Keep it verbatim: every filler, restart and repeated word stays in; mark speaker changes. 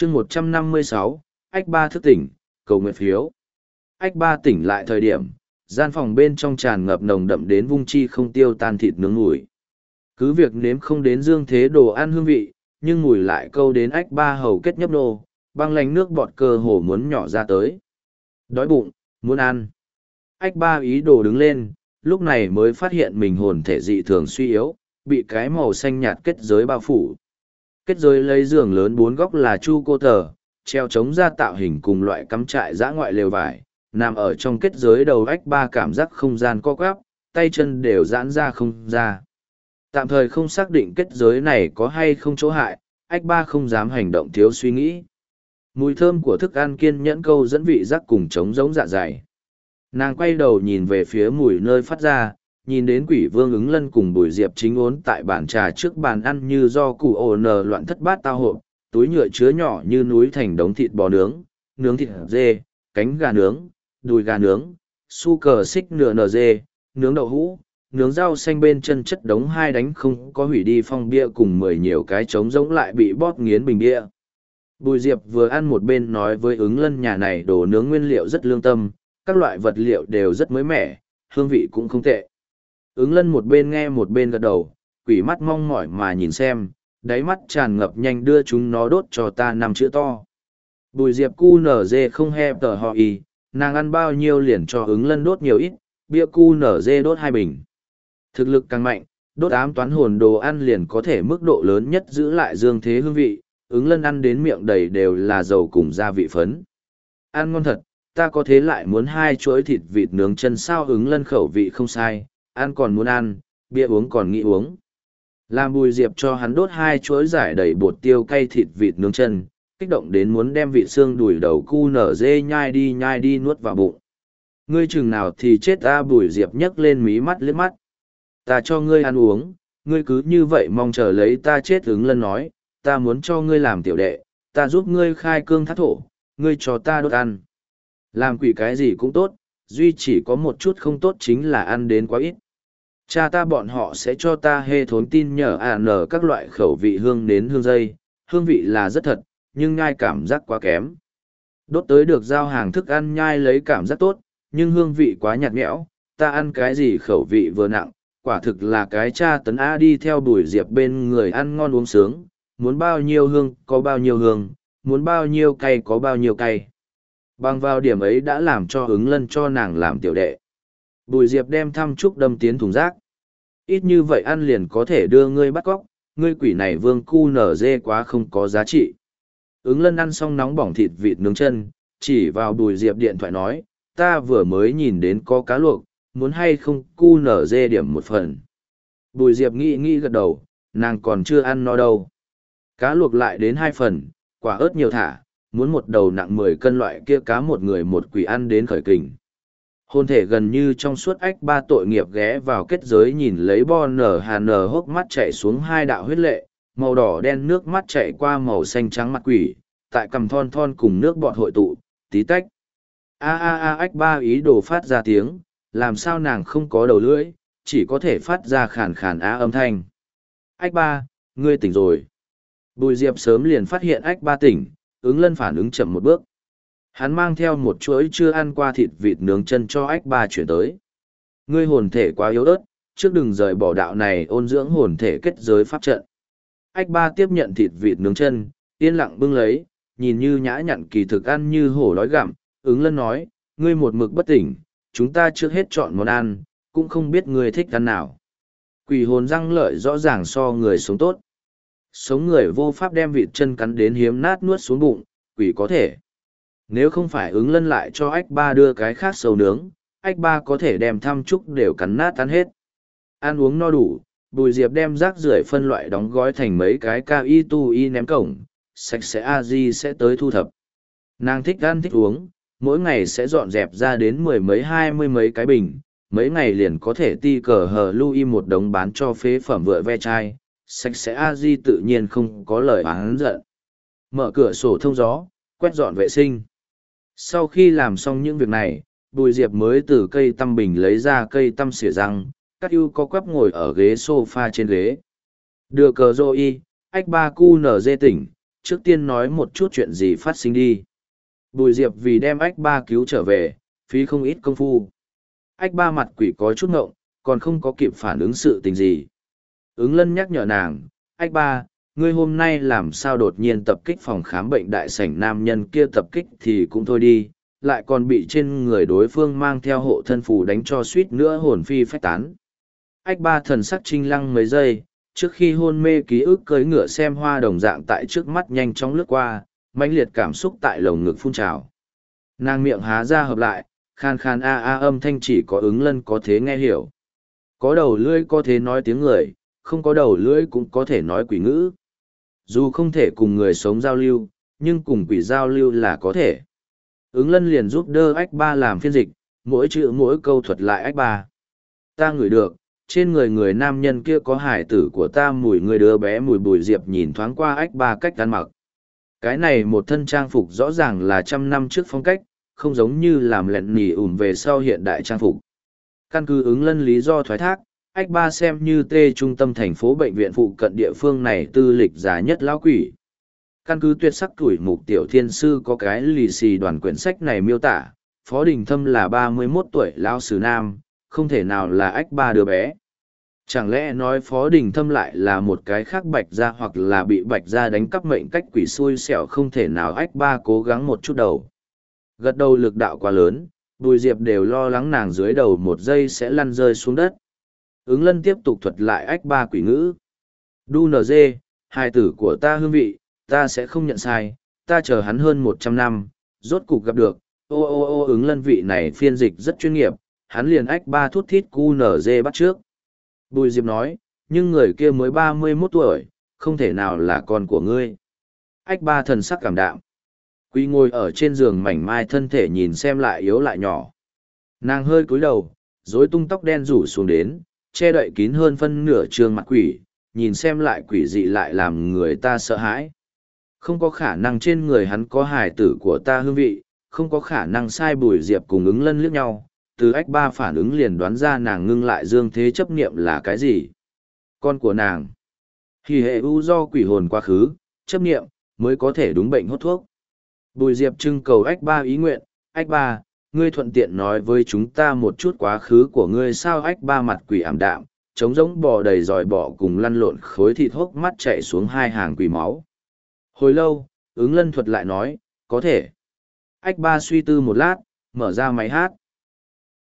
Speaker 1: chương một trăm năm mươi sáu, ách ba thức tỉnh, cầu nguyện phiếu. Ách ba tỉnh lại thời điểm, gian phòng bên trong tràn ngập nồng đậm đến vung chi không tiêu tan thịt nướng mùi. Cứ việc nếm không đến dương thế đồ ăn hương vị, nhưng mùi lại câu đến ách ba hầu kết nhấp nô, băng lánh nước bọt cơ hồ muốn nhỏ ra tới. Đói bụng, muốn ăn. Ách ba ý đồ đứng lên, lúc này mới phát hiện mình hồn thể dị thường suy yếu, bị cái màu xanh nhạt kết giới bao phủ. Kết giới lấy giường lớn bốn góc là chu cô tờ, treo chống ra tạo hình cùng loại cắm trại dã ngoại lều vải, nằm ở trong kết giới đầu ách ba cảm giác không gian co quắp, tay chân đều giãn ra không ra. Tạm thời không xác định kết giới này có hay không chỗ hại, ách ba không dám hành động thiếu suy nghĩ. Mùi thơm của thức ăn kiên nhẫn câu dẫn vị giác cùng trống giống dạ dày. Nàng quay đầu nhìn về phía mùi nơi phát ra, nhìn đến quỷ vương ứng lân cùng bùi diệp chính ốn tại bàn trà trước bàn ăn như do cụ ồ nờ loạn thất bát tao hộp, túi nhựa chứa nhỏ như núi thành đống thịt bò nướng, nướng thịt dê, cánh gà nướng, đùi gà nướng, su cờ xích nửa nờ dê, nướng đậu hũ, nướng rau xanh bên chân chất đống hai đánh không có hủy đi phong bia cùng mười nhiều cái trống rỗng lại bị bóp nghiến bình bia. Bùi Diệp vừa ăn một bên nói với ứng lân nhà này đồ nướng nguyên liệu rất lương tâm, các loại vật liệu đều rất mới mẻ, hương vị cũng không tệ. Ứng lân một bên nghe một bên gật đầu, quỷ mắt mong mỏi mà nhìn xem, đáy mắt tràn ngập nhanh đưa chúng nó đốt cho ta năm chữ to. Bùi Diệp cu nở dê không he tờ họ y, nàng ăn bao nhiêu liền cho ứng lân đốt nhiều ít, bia cu nở dê đốt hai bình. Thực lực càng mạnh, đốt ám toán hồn đồ ăn liền có thể mức độ lớn nhất giữ lại dương thế hương vị, ứng lân ăn đến miệng đầy đều là dầu cùng gia vị phấn. Ăn ngon thật, ta có thế lại muốn hai chuỗi thịt vịt nướng chân sao, ứng lân khẩu vị không sai, ăn còn muốn ăn, bia uống còn nghĩ uống. Làm Bùi Diệp cho hắn đốt hai chuỗi giải đầy bột tiêu cay thịt vịt nướng chân, kích động đến muốn đem vị xương đùi đầu cu nở dê nhai đi nhai đi nuốt vào bụng. Ngươi chừng nào thì chết ta, Bùi Diệp nhấc lên mí mắt liếc mắt. Ta cho ngươi ăn uống, ngươi cứ như vậy mong chờ lấy ta chết, ứng lân nói, ta muốn cho ngươi làm tiểu đệ, ta giúp ngươi khai cương thác thổ, ngươi cho ta đốt ăn. Làm quỷ cái gì cũng tốt, duy chỉ có một chút không tốt chính là ăn đến quá ít. Cha ta bọn họ sẽ cho ta hê thốn tin nhờ à nở các loại khẩu vị hương đến hương dây, hương vị là rất thật, nhưng nhai cảm giác quá kém. Đốt tới được giao hàng thức ăn nhai lấy cảm giác tốt, nhưng hương vị quá nhạt nhẽo, ta ăn cái gì khẩu vị vừa nặng, quả thực là cái cha tấn A đi theo Bùi Diệp bên người ăn ngon uống sướng, muốn bao nhiêu hương có bao nhiêu hương, muốn bao nhiêu cay có bao nhiêu cay. Bằng vào điểm ấy đã làm cho ứng lân cho nàng làm tiểu đệ. Bùi Diệp đem thăm trúc đâm tiến thùng rác. Ít như vậy ăn liền có thể đưa ngươi bắt cóc, ngươi quỷ này vương cu nở dê quá không có giá trị. Ứng lân ăn xong nóng bỏng thịt vịt nướng chân, chỉ vào Bùi Diệp điện thoại nói, ta vừa mới nhìn đến có cá luộc, muốn hay không cu nở dê điểm một phần. Bùi Diệp nghĩ nghĩ gật đầu, nàng còn chưa ăn no đâu. Cá luộc lại đến hai phần, quả ớt nhiều thả, muốn một đầu nặng mười cân loại kia cá một người một quỷ ăn đến khởi kình. Hôn thể gần như trong suốt ách ba tội nghiệp ghé vào kết giới nhìn lấy bo nở hà nở hốc mắt chạy xuống hai đạo huyết lệ, màu đỏ đen nước mắt chạy qua màu xanh trắng mặt quỷ, tại cằm thon thon cùng nước bọt hội tụ, tí tách. A a a ách ba ý đồ phát ra tiếng, làm sao nàng không có đầu lưỡi, chỉ có thể phát ra khàn khàn á âm thanh. Ách ba, ngươi tỉnh rồi. Bùi Diệp sớm liền phát hiện ách ba tỉnh, ứng lân phản ứng chậm một bước. Hắn mang theo một chuỗi chưa ăn qua thịt vịt nướng chân cho ách ba chuyển tới. Ngươi hồn thể quá yếu ớt, trước đừng rời bỏ đạo này ôn dưỡng hồn thể kết giới pháp trận. Ách ba tiếp nhận thịt vịt nướng chân, yên lặng bưng lấy, nhìn như nhã nhặn kỳ thực ăn như hổ đói gặm, ứng lân nói, ngươi một mực bất tỉnh, chúng ta trước hết chọn món ăn, cũng không biết ngươi thích ăn nào. Quỷ hồn răng lợi rõ ràng so người sống tốt. Sống người vô pháp đem vịt chân cắn đến hiếm nát nuốt xuống bụng, quỷ có thể. Nếu không phải ứng lân lại cho ách ba đưa cái khác sầu nướng, ách ba có thể đem thăm trúc đều cắn nát ăn hết. Ăn uống no đủ, Bùi Diệp đem rác rưởi phân loại đóng gói thành mấy cái ca y tu y ném cổng, sạch sẽ a di sẽ tới thu thập. Nàng thích ăn thích uống, mỗi ngày sẽ dọn dẹp ra đến mười mấy hai mươi mấy cái bình, mấy ngày liền có thể ti cờ hờ lui một đống bán cho phế phẩm vựa ve chai, sạch sẽ a di tự nhiên không có lời oán giận. Mở cửa sổ thông gió, quét dọn vệ sinh. Sau khi làm xong những việc này, Bùi Diệp mới từ cây tăm bình lấy ra cây tăm xỉa răng, các ưu có quắp ngồi ở ghế sofa trên ghế. Đưa cờ rô y, ách ba cu nở dê tỉnh, trước tiên nói một chút chuyện gì phát sinh đi. Bùi Diệp vì đem ách ba cứu trở về, phí không ít công phu. Ách ba mặt quỷ có chút ngộng, còn không có kịp phản ứng sự tình gì. Ứng lân nhắc nhở nàng, ách ba, ngươi hôm nay làm sao đột nhiên tập kích phòng khám bệnh đại sảnh nam nhân kia tập kích thì cũng thôi đi, lại còn bị trên người đối phương mang theo hộ thân phù đánh cho suýt nữa hồn phi phách tán. Ách ba thần sắc trinh lăng mấy giây, trước khi hôn mê ký ức cưỡi ngựa xem hoa đồng dạng tại trước mắt nhanh chóng lướt qua, mãnh liệt cảm xúc tại lồng ngực phun trào. Nàng miệng há ra hợp lại, khan khan a a âm thanh chỉ có ứng lân có thể nghe hiểu. Có đầu lưỡi có thể nói tiếng người, không có đầu lưỡi cũng có thể nói quỷ ngữ. Dù không thể cùng người sống giao lưu, nhưng cùng quỷ giao lưu là có thể. Ứng lân liền giúp đỡ ách ba làm phiên dịch, mỗi chữ mỗi câu thuật lại ách ba. Ta ngửi được, trên người người nam nhân kia có hải tử của ta mùi người đứa bé mùi Bùi Diệp nhìn thoáng qua ách ba cách ăn mặc. Cái này một thân trang phục rõ ràng là trăm năm trước phong cách, không giống như làm lẹn nỉ ủn về sau hiện đại trang phục. Căn cứ ứng lân lý do thoái thác, ách ba xem như tê trung tâm thành phố bệnh viện phụ cận địa phương này tư lịch giá nhất lão quỷ. Căn cứ tuyệt sắc tuổi mục tiểu thiên sư có cái lì xì đoàn quyển sách này miêu tả, Phó Đình Thâm là ba mươi mốt tuổi lão sứ nam, không thể nào là ách ba đứa bé. Chẳng lẽ nói Phó Đình Thâm lại là một cái khác bạch gia hoặc là bị bạch gia đánh cắp mệnh cách quỷ xui xẻo không thể nào ách ba cố gắng một chút đầu. Gật đầu lực đạo quá lớn, Bùi Diệp đều lo lắng nàng dưới đầu một giây sẽ lăn rơi xuống đất. Ứng lân tiếp tục thuật lại ách ba quỷ ngữ. Đu nờ dê, hài tử của ta hương vị, ta sẽ không nhận sai, ta chờ hắn hơn một trăm năm, rốt cục gặp được, ô ô ô ứng lân vị này phiên dịch rất chuyên nghiệp, hắn liền ách ba thút thít cu nở dê bắt trước. Bùi Diệp nói, nhưng người kia mới ba mươi mốt tuổi, không thể nào là con của ngươi. Ách ba thần sắc cảm đạm. Quy ngồi ở trên giường mảnh mai thân thể nhìn xem lại yếu lại nhỏ. Nàng hơi cúi đầu, rối tung tóc đen rủ xuống đến, che đậy kín hơn phân nửa trương mặt quỷ, nhìn xem lại quỷ dị lại làm người ta sợ hãi. Không có khả năng trên người hắn có hài tử của ta hương vị, không có khả năng sai. Bùi Diệp cùng ứng lân liếc nhau, từ ách ba phản ứng liền đoán ra nàng ngưng lại dương thế chấp niệm là cái gì. Con của nàng. Hì hệ u do quỷ hồn quá khứ, chấp niệm, mới có thể đúng bệnh hốt thuốc. Bùi Diệp trưng cầu ách ba ý nguyện, ách ba, ngươi thuận tiện nói với chúng ta một chút quá khứ của ngươi sao. Ách ba mặt quỷ ảm đạm, trống rỗng bò đầy dòi bọ cùng lăn lộn khối thịt hốc mắt chạy xuống hai hàng quỷ máu. Hồi lâu, ứng lân thuật lại nói, có thể. Ách ba suy tư một lát, mở ra máy hát.